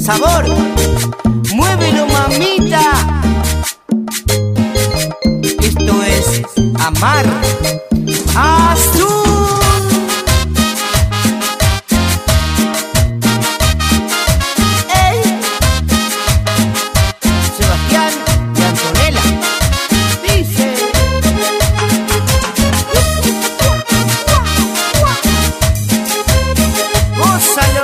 sabor, muévelo mamita. Esto es Amar Azul. Sebastián y Antonella dice: gózalo.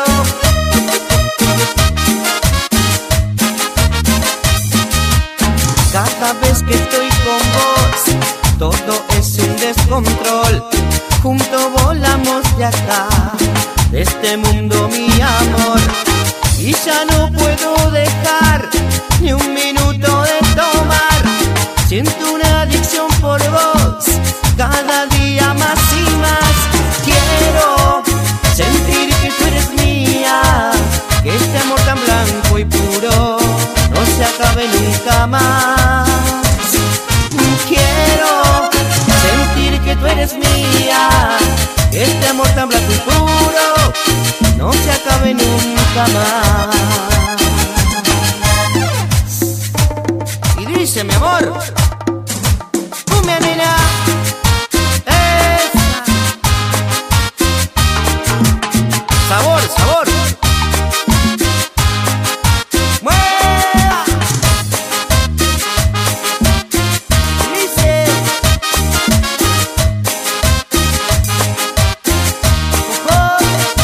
Cada vez que estoy con vos, todo es un descontrol. Juntos volamos de acá, de este mundo, mi amor. Y ya no puedo dejar ni un minuto de tomar. Siento una adicción por vos, cada día más y más. Quiero sentir que tú eres mía, que este amor tan blanco y puro no se acabe nunca más. Quiero sentir que tú eres mía, que este amor tan blanco y puro no se acabe nunca más. Y dice, mi amor, cumbia nena, esa. Sabor, sabor. ¡Mueva! Dice, ojo.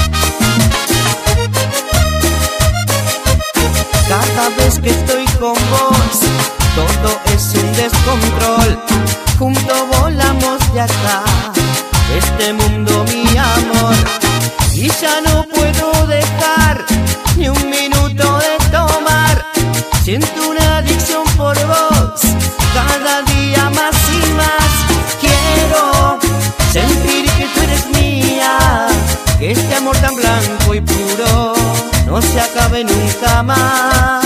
Cada vez que estoy con vos, todo es un descontrol. Juntos volamos de acá, este mundo, mi amor. Y ya no puedo dejar ni un minuto de tomar. Siento una adicción por vos, cada día más y más. Quiero sentir que tú eres mía, que este amor tan blanco y puro no se acabe nunca más.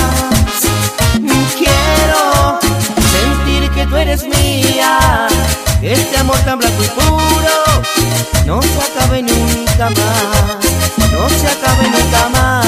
Quiero sentir que tú eres mía, que este amor tan blanco y puro no se acabe nunca más, no se acabe nunca más.